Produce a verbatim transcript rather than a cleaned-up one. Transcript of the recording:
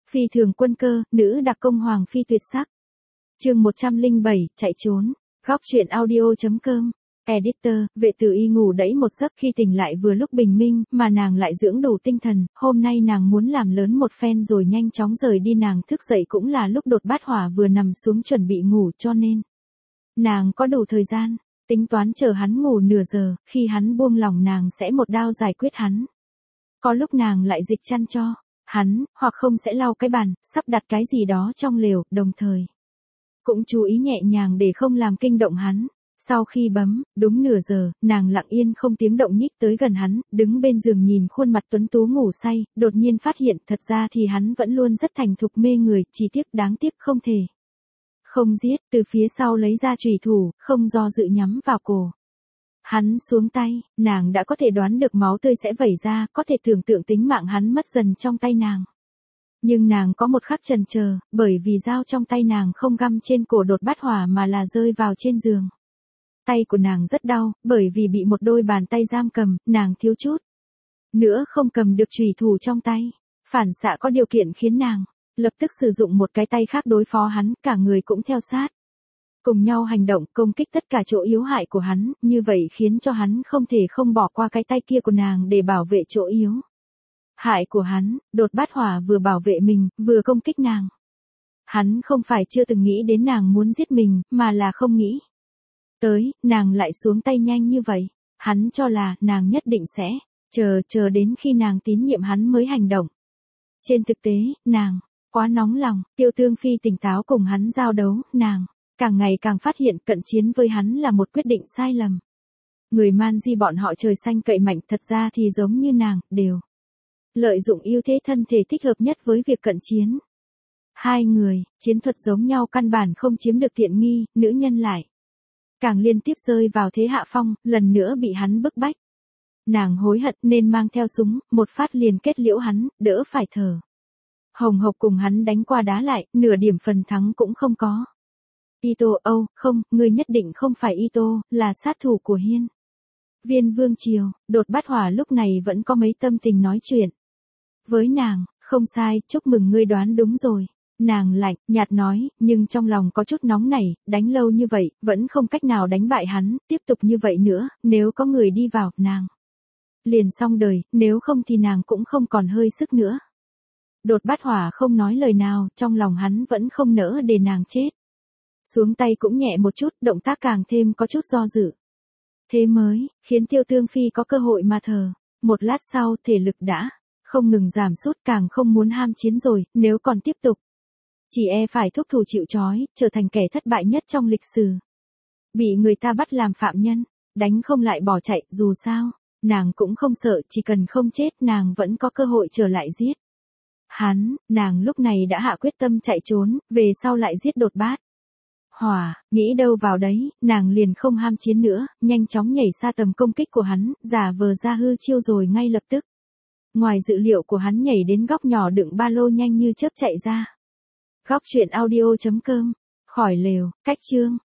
Phi thường quân cơ, nữ đặc công hoàng phi tuyệt sắc. Chương một trăm lẻ bảy, chạy trốn. Góc truyện audio.com. Editor, vệ tử y ngủ đẫy một giấc khi tỉnh lại vừa lúc bình minh, mà nàng lại dưỡng đủ tinh thần, hôm nay nàng muốn làm lớn một phen rồi nhanh chóng rời đi. Nàng thức dậy cũng là lúc đột bát hỏa vừa nằm xuống chuẩn bị ngủ, cho nên nàng có đủ thời gian, tính toán chờ hắn ngủ nửa giờ, khi hắn buông lỏng nàng sẽ một đao giải quyết hắn. Có lúc nàng lại dịch chăn cho hắn, hoặc không sẽ lau cái bàn, sắp đặt cái gì đó trong lều, đồng thời cũng chú ý nhẹ nhàng để không làm kinh động hắn. Sau khi bấm, đúng nửa giờ, nàng lặng yên không tiếng động nhích tới gần hắn, đứng bên giường nhìn khuôn mặt tuấn tú ngủ say, đột nhiên phát hiện thật ra thì hắn vẫn luôn rất thành thục mê người, chỉ tiếc đáng tiếc không thể không giết. Từ phía sau lấy ra chùy thủ, không do dự nhắm vào cổ hắn xuống tay, nàng đã có thể đoán được máu tươi sẽ vẩy ra, có thể tưởng tượng tính mạng hắn mất dần trong tay nàng. Nhưng nàng có một khắc chần chờ, bởi vì dao trong tay nàng không găm trên cổ đột bát hỏa mà là rơi vào trên giường. Tay của nàng rất đau, bởi vì bị một đôi bàn tay giam cầm, nàng thiếu chút nữa không cầm được chùy thủ trong tay. Phản xạ có điều kiện khiến nàng lập tức sử dụng một cái tay khác đối phó hắn, cả người cũng theo sát cùng nhau hành động, công kích tất cả chỗ yếu hại của hắn, như vậy khiến cho hắn không thể không bỏ qua cái tay kia của nàng để bảo vệ chỗ yếu hại của hắn. Đột bát hỏa vừa bảo vệ mình, vừa công kích nàng. Hắn không phải chưa từng nghĩ đến nàng muốn giết mình, mà là không nghĩ tới, nàng lại xuống tay nhanh như vậy. Hắn cho là, nàng nhất định sẽ chờ, chờ đến khi nàng tín nhiệm hắn mới hành động. Trên thực tế, nàng quá nóng lòng. Tiêu Tương Phi tỉnh táo cùng hắn giao đấu, nàng càng ngày càng phát hiện cận chiến với hắn là một quyết định sai lầm. Người Man Di bọn họ trời xanh cậy mạnh, thật ra thì giống như nàng, đều lợi dụng ưu thế thân thể thích hợp nhất với việc cận chiến. Hai người, chiến thuật giống nhau căn bản không chiếm được tiện nghi, nữ nhân lại càng liên tiếp rơi vào thế hạ phong, lần nữa bị hắn bức bách. Nàng hối hận nên mang theo súng, một phát liền kết liễu hắn, đỡ phải thở hồng hộc cùng hắn đánh qua đá lại, nửa điểm phần thắng cũng không có. Ito, Âu, không, ngươi nhất định không phải Ito, là sát thủ của Hiên Viên Vương Triều. Đột bát hỏa lúc này vẫn có mấy tâm tình nói chuyện với nàng. Không sai, chúc mừng ngươi đoán đúng rồi. Nàng lạnh nhạt nói, nhưng trong lòng có chút nóng nảy, đánh lâu như vậy, vẫn không cách nào đánh bại hắn, tiếp tục như vậy nữa, nếu có người đi vào, nàng liền xong đời, nếu không thì nàng cũng không còn hơi sức nữa. Đột bát hỏa không nói lời nào, trong lòng hắn vẫn không nỡ để nàng chết. Xuống tay cũng nhẹ một chút, động tác càng thêm có chút do dự. Thế mới khiến Tiêu Tương Phi có cơ hội mà thở. Một lát sau, thể lực đã không ngừng giảm sút, càng không muốn ham chiến rồi, nếu còn tiếp tục, chỉ e phải thúc thủ chịu trói, trở thành kẻ thất bại nhất trong lịch sử. Bị người ta bắt làm phạm nhân, đánh không lại bỏ chạy, dù sao, nàng cũng không sợ, chỉ cần không chết nàng vẫn có cơ hội trở lại giết hắn. Nàng lúc này đã hạ quyết tâm chạy trốn, về sau lại giết đột bát hỏa, nghĩ đâu vào đấy, nàng liền không ham chiến nữa, nhanh chóng nhảy xa tầm công kích của hắn, giả vờ ra hư chiêu rồi ngay lập tức. Ngoài dự liệu của hắn nhảy đến góc nhỏ đựng ba lô nhanh như chớp chạy ra. Góc truyện audio.com. Khỏi lều, cách chương.